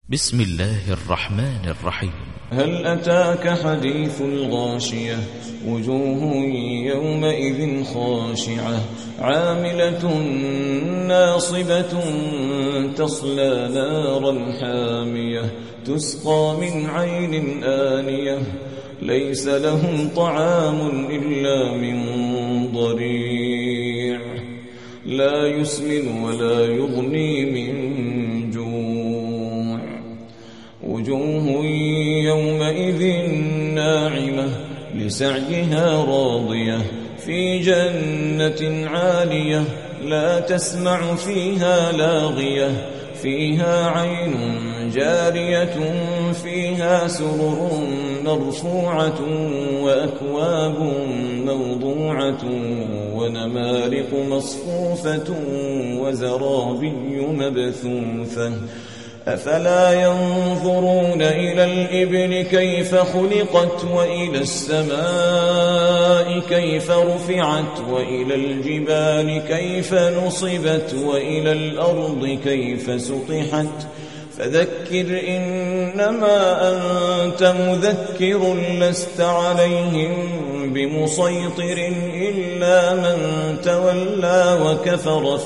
بسم الله الرحمن الرحيم. هل أتاك حديث الغاشية وجوه يومئذ خاشعة عاملة ناصبة تصلى نارا حامية تسقى من عين آنية ليس لهم طعام إلا من ضريع لا يسمن ولا يغني من جوع وجوه يومئذ ناعمة لسعيها راضية في جنة عالية لا تسمع فيها لاغية فيها عين جارية فيها سرر مرفوعة وأكواب موضوعة ونمارق مصفوفة وزرابي مبثوثة أفلا ينظرون إلى الإبل كيف خلقت وإلى السماء كيف رفعت وإلى الجبال كيف نصبت وإلى الأرض كيف سطحت فذكر إنما أنت مذكر لست عليهم بمسيطر إلا من تولى وكفر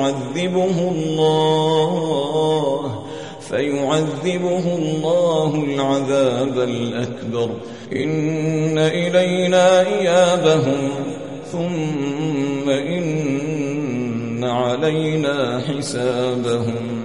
فيعذبه الله العذاب الأكبر إن إلينا إيابهم ثم إن علينا حسابهم